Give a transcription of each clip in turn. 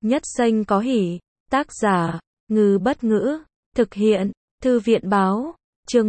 Nhất danh có hỉ. Tác giả, Ngư Bất Ngữ. Thực hiện, Thư viện Báo. Chương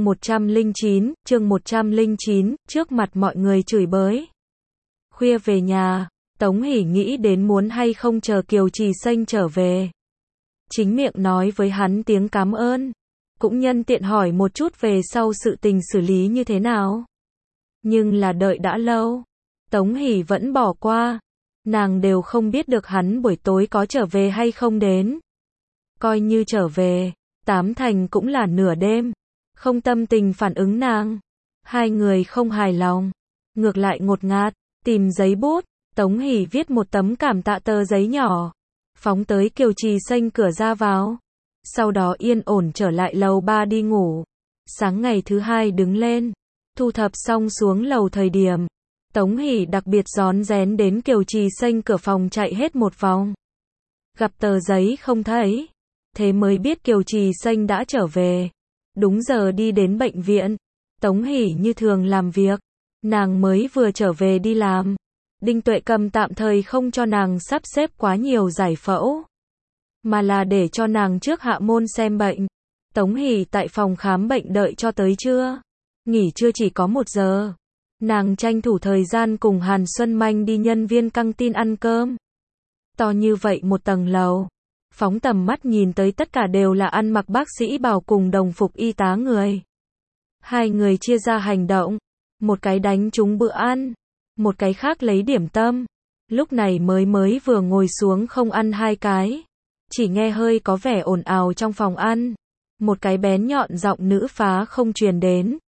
109, trước mặt mọi người chửi bới. Khuya về nhà, Tống Hỷ nghĩ đến muốn hay không chờ Kiều Trì Xanh trở về. Chính miệng nói với hắn tiếng cảm ơn, cũng nhân tiện hỏi một chút về sau sự tình xử lý như thế nào. Nhưng là đợi đã lâu, Tống Hỷ vẫn bỏ qua, nàng đều không biết được hắn buổi tối có trở về hay không đến. Coi như trở về, tám thành cũng là nửa đêm, không tâm tình phản ứng nàng. Hai người không hài lòng, ngược lại ngột ngạt, tìm giấy bút, Tống Hỷ viết một tấm cảm tạ tờ giấy nhỏ, phóng tới Kiều Trì Xanh cửa ra vào. Sau đó yên ổn trở lại lầu 3 đi ngủ. Sáng ngày thứ hai đứng lên, thu thập xong xuống lầu thời điểm, Tống Hỷ đặc biệt rón rén đến Kiều Trì Xanh cửa phòng chạy hết một vòng. Gặp tờ giấy không thấy, thế mới biết Kiều Trì Xanh đã trở về. Đúng giờ đi đến bệnh viện, Tống Hỷ như thường làm việc, nàng mới vừa trở về đi làm. Đinh Tuệ Cầm tạm thời không cho nàng sắp xếp quá nhiều giải phẫu, mà là để cho nàng trước hạ môn xem bệnh. Tống Hỷ tại phòng khám bệnh đợi cho tới trưa, nghỉ trưa chỉ có 1 giờ. Nàng tranh thủ thời gian cùng Hàn Xuân Manh đi nhân viên căng tin ăn cơm. To như vậy một tầng lầu, phóng tầm mắt nhìn tới tất cả đều là ăn mặc bác sĩ bào cùng đồng phục y tá người. Hai người chia ra hành động, một cái đánh trúng bữa ăn, một cái khác lấy điểm tâm. Lúc này mới vừa ngồi xuống không ăn hai cái, chỉ nghe hơi có vẻ ồn ào trong phòng ăn. Một cái bén nhọn giọng nữ phá không truyền đến.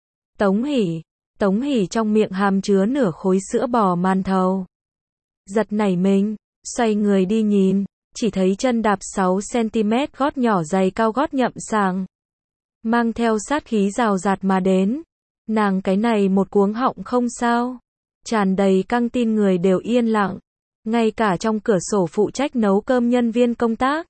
Tống Hỷ trong miệng hàm chứa nửa khối sữa bò màn thầu. Giật nảy mình, xoay người đi nhìn, chỉ thấy chân đạp 6 cm gót nhỏ giày cao gót nhậm sàng, mang theo sát khí rào rạt mà đến. Nàng cái này một cuống họng không sao. Tràn đầy căng tin người đều yên lặng, ngay cả trong cửa sổ phụ trách nấu cơm nhân viên công tác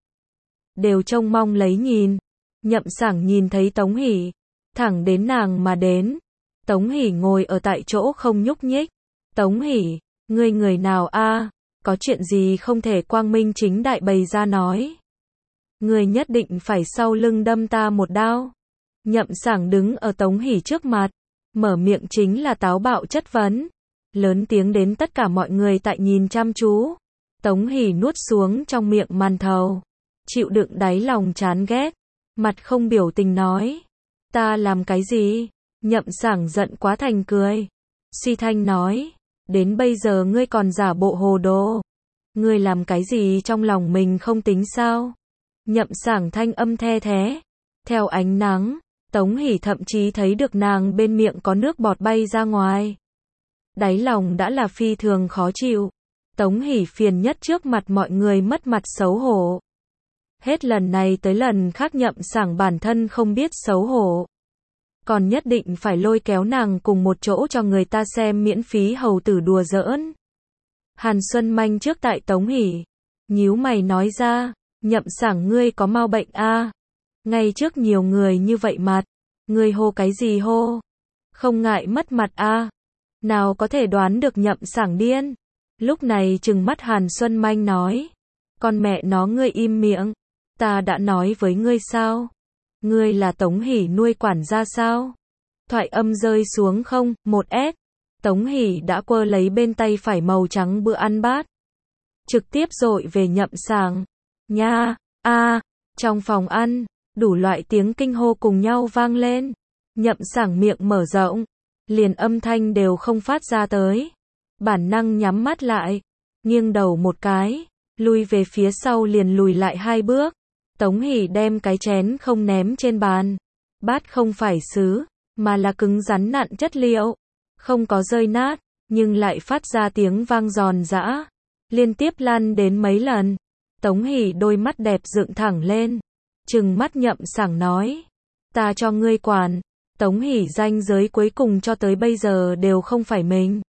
đều trông mong lấy nhìn. Nhậm Sảng nhìn thấy Tống Hỷ, thẳng đến nàng mà đến. Tống Hỷ ngồi ở tại chỗ không nhúc nhích. Tống Hỷ, ngươi người nào a? Có chuyện gì không thể quang minh chính đại bày ra nói? Ngươi nhất định phải sau lưng đâm ta một đao. Nhậm Sảng đứng ở Tống Hỷ trước mặt, mở miệng chính là táo bạo chất vấn, lớn tiếng đến tất cả mọi người tại nhìn chăm chú. Tống Hỷ nuốt xuống trong miệng màn thầu, chịu đựng đáy lòng chán ghét, mặt không biểu tình nói, ta làm cái gì? Nhậm Sảng giận quá thành cười, suy thanh nói, đến bây giờ ngươi còn giả bộ hồ đồ, ngươi làm cái gì trong lòng mình không tính sao? Nhậm Sảng thanh âm the thé, theo ánh nắng, Tống Hỷ thậm chí thấy được nàng bên miệng có nước bọt bay ra ngoài. Đáy lòng đã là phi thường khó chịu. Tống Hỷ phiền nhất trước mặt mọi người mất mặt xấu hổ. Hết lần này tới lần khác Nhậm Sảng bản thân không biết xấu hổ, còn nhất định phải lôi kéo nàng cùng một chỗ cho người ta xem miễn phí hầu tử đùa giỡn. Hàn Xuân Manh trước tại Tống Hỷ, nhíu mày nói ra, Nhậm Sảng ngươi có mau bệnh a? Ngay trước nhiều người như vậy mặt, ngươi hô cái gì hô? Không ngại mất mặt a? Nào có thể đoán được Nhậm Sảng điên. Lúc này trừng mắt Hàn Xuân Manh nói, con mẹ nó ngươi im miệng, ta đã nói với ngươi sao? Ngươi là Tống Hỷ nuôi quản gia sao? Thoại âm rơi xuống không, 1S. Tống Hỷ đã quơ lấy bên tay phải màu trắng bữa ăn bát, trực tiếp dội về Nhậm Sảng. Nha, a, trong phòng ăn, đủ loại tiếng kinh hô cùng nhau vang lên. Nhậm Sảng miệng mở rộng, liền âm thanh đều không phát ra tới. Bản năng nhắm mắt lại, nghiêng đầu một cái, lui về phía sau liền lùi lại 2 bước. Tống Hỷ đem cái chén không ném trên bàn. Bát không phải sứ, mà là cứng rắn nặn chất liệu, không có rơi nát, nhưng lại phát ra tiếng vang giòn giã, liên tiếp lăn đến mấy lần. Tống Hỷ đôi mắt đẹp dựng thẳng lên, trừng mắt Nhậm Sảng nói, ta cho ngươi quản. Tống Hỷ ranh giới cuối cùng cho tới bây giờ đều không phải mình,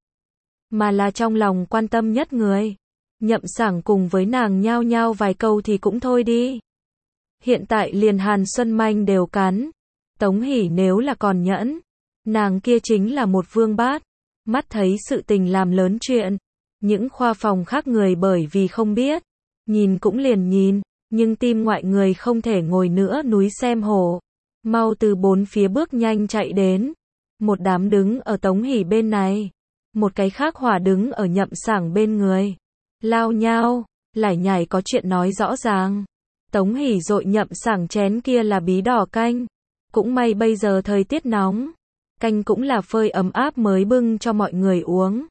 mà là trong lòng quan tâm nhất người. Nhậm Sảng cùng với nàng nhao nhao vài câu thì cũng thôi đi. Hiện tại liền Hàn Xuân Manh đều cắn. Tống Hỷ nếu là còn nhẫn, nàng kia chính là một vương bát. Mắt thấy sự tình làm lớn chuyện, những khoa phòng khác người bởi vì không biết, Nhìn cũng liền nhìn, nhưng tim ngoại người không thể ngồi nữa núi xem hồ. Mau từ bốn phía bước nhanh chạy đến. Một đám đứng ở Tống Hỷ bên này. Một cái khác hỏa đứng ở Nhậm Sảng bên người. Lao nhau, lải nhải có chuyện nói rõ ràng. Tống Hỷ dội Nhậm Sảng chén kia là bí đỏ canh. Cũng may bây giờ thời tiết nóng. Canh cũng là phơi ấm áp mới bưng cho mọi người uống.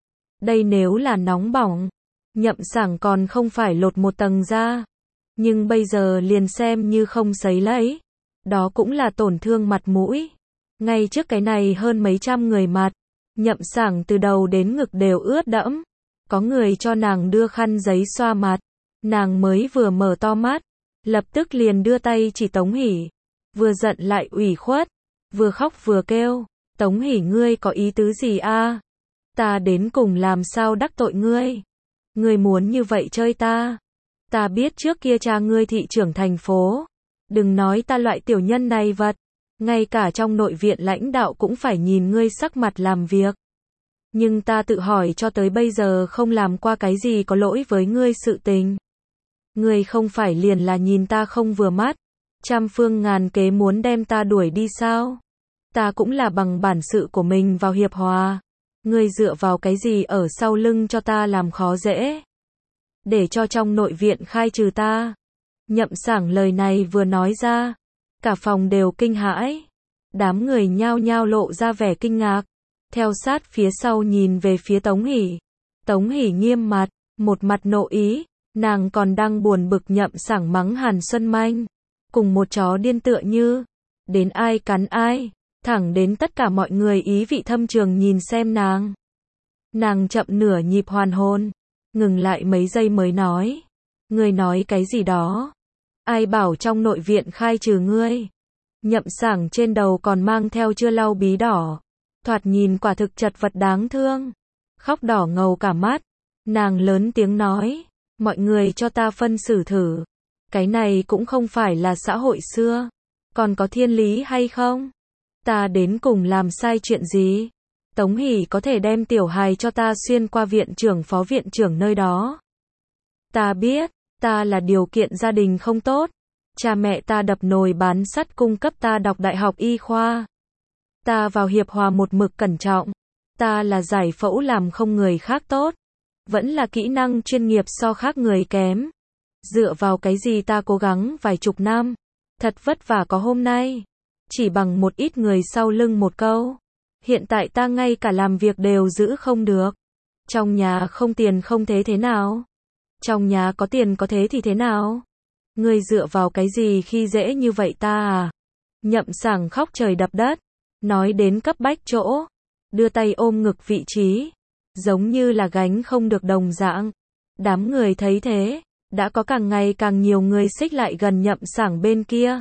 Đây nếu là nóng bỏng, Nhậm Sảng còn không phải lột một tầng da. Nhưng bây giờ liền xem như không sấy lấy. Đó cũng là tổn thương mặt mũi. Ngay trước cái này hơn mấy trăm người mặt, Nhậm Sảng từ đầu đến ngực đều ướt đẫm. Có người cho nàng đưa khăn giấy xoa mặt. Nàng mới vừa mở to mắt, lập tức liền đưa tay chỉ Tống Hỷ. Vừa giận lại ủy khuất, vừa khóc vừa kêu, Tống Hỷ ngươi có ý tứ gì a? Ta đến cùng làm sao đắc tội ngươi? Ngươi muốn như vậy chơi ta? Ta biết trước kia cha ngươi thị trưởng thành phố. Đừng nói ta loại tiểu nhân này vật. Ngay cả trong nội viện lãnh đạo cũng phải nhìn ngươi sắc mặt làm việc. Nhưng ta tự hỏi cho tới bây giờ không làm qua cái gì có lỗi với ngươi sự tình. Ngươi không phải liền là nhìn ta không vừa mắt. Trăm phương ngàn kế muốn đem ta đuổi đi sao? Ta cũng là bằng bản sự của mình vào hiệp hòa. Ngươi dựa vào cái gì ở sau lưng cho ta làm khó dễ? Để cho trong nội viện khai trừ ta. Nhậm Sảng lời này vừa nói ra, cả phòng đều kinh hãi. Đám người nhao nhao lộ ra vẻ kinh ngạc. Theo sát phía sau nhìn về phía Tống Hỷ. Tống Hỷ nghiêm mặt, một mặt nộ ý. Nàng còn đang buồn bực Nhậm Sảng mắng Hàn Xuân Manh. Cùng một chó điên tựa như. Đến ai cắn ai. Thẳng đến tất cả mọi người ý vị thâm trường nhìn xem nàng. Nàng chậm nửa nhịp hoàn hồn. Ngừng lại mấy giây mới nói. Ngươi nói cái gì đó? Ai bảo trong nội viện khai trừ ngươi? Nhậm Sảng trên đầu còn mang theo chưa lau bí đỏ. Thoạt nhìn quả thực chật vật đáng thương. Khóc đỏ ngầu cả mắt. Nàng lớn tiếng nói. Mọi người cho ta phân xử thử. Cái này cũng không phải là xã hội xưa. Còn có thiên lý hay không? Ta đến cùng làm sai chuyện gì? Tống Hỷ có thể đem tiểu hài cho ta xuyên qua viện trưởng phó viện trưởng nơi đó. Ta biết, ta là điều kiện gia đình không tốt. Cha mẹ ta đập nồi bán sắt cung cấp ta đọc đại học y khoa. Ta vào hiệp hòa một mực cẩn trọng. Ta là giải phẫu làm không người khác tốt. Vẫn là kỹ năng chuyên nghiệp so khác người kém. Dựa vào cái gì ta cố gắng vài chục năm. Thật vất vả có hôm nay. Chỉ bằng một ít người sau lưng một câu. Hiện tại ta ngay cả làm việc đều giữ không được. Trong nhà không tiền không thế thế nào? Trong nhà có tiền có thế thì thế nào? Ngươi dựa vào cái gì khi dễ như vậy ta à? Nhậm Sảng khóc trời đập đất. Nói đến cấp bách chỗ. Đưa tay ôm ngực vị trí. Giống như là gánh không được đồng dạng. Đám người thấy thế. Đã có càng ngày càng nhiều người xích lại gần Nhậm Sảng bên kia.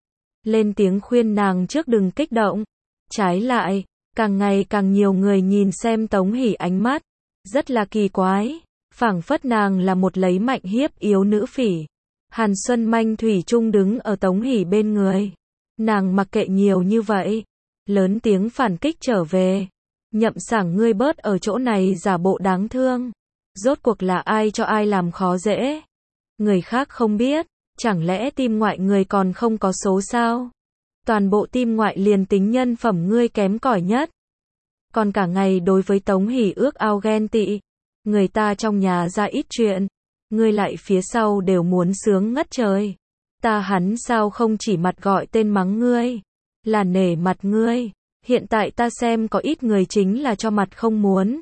Lên tiếng khuyên nàng trước đừng kích động. Trái lại, càng ngày càng nhiều người nhìn xem Tống Hỷ ánh mắt. Rất là kỳ quái. Phảng phất nàng là một lấy mạnh hiếp yếu nữ phỉ. Hàn Xuân Manh thủy chung đứng ở Tống Hỷ bên người. Nàng mặc kệ nhiều như vậy. Lớn tiếng phản kích trở về. Nhậm Sảng ngươi bớt ở chỗ này giả bộ đáng thương. Rốt cuộc là ai cho ai làm khó dễ? Người khác không biết. Chẳng lẽ tim ngoại người còn không có số sao? Toàn bộ tim ngoại liền tính nhân phẩm ngươi kém cỏi nhất. Còn cả ngày đối với Tống Hỷ ước ao ghen tị. Người ta trong nhà ra ít chuyện. Ngươi lại phía sau đều muốn sướng ngất trời. Ta hắn sao không chỉ mặt gọi tên mắng ngươi. Là nể mặt ngươi. Hiện tại ta xem có ít người chính là cho mặt không muốn.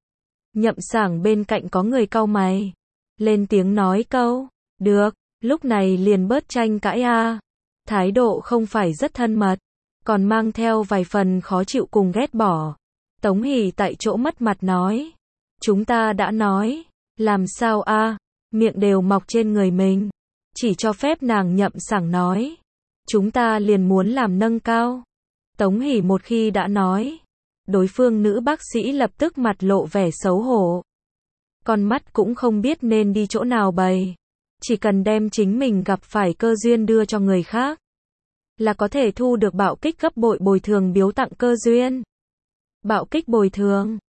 Nhậm Sảng bên cạnh có người cau mày. Lên tiếng nói câu. Được. Lúc này liền bớt tranh cãi a. Thái độ không phải rất thân mật. Còn mang theo vài phần khó chịu cùng ghét bỏ. Tống Hỷ tại chỗ mất mặt nói. Chúng ta đã nói. Làm sao a? Miệng đều mọc trên người mình. Chỉ cho phép nàng Nhậm Sảng nói. Chúng ta liền muốn làm nâng cao. Tống Hỷ một khi đã nói. Đối phương nữ bác sĩ lập tức mặt lộ vẻ xấu hổ. Con mắt cũng không biết nên đi chỗ nào bày. Chỉ cần đem chính mình gặp phải cơ duyên đưa cho người khác. Là có thể thu được bạo kích gấp bội bồi thường biếu tặng cơ duyên. Bạo kích bồi thường.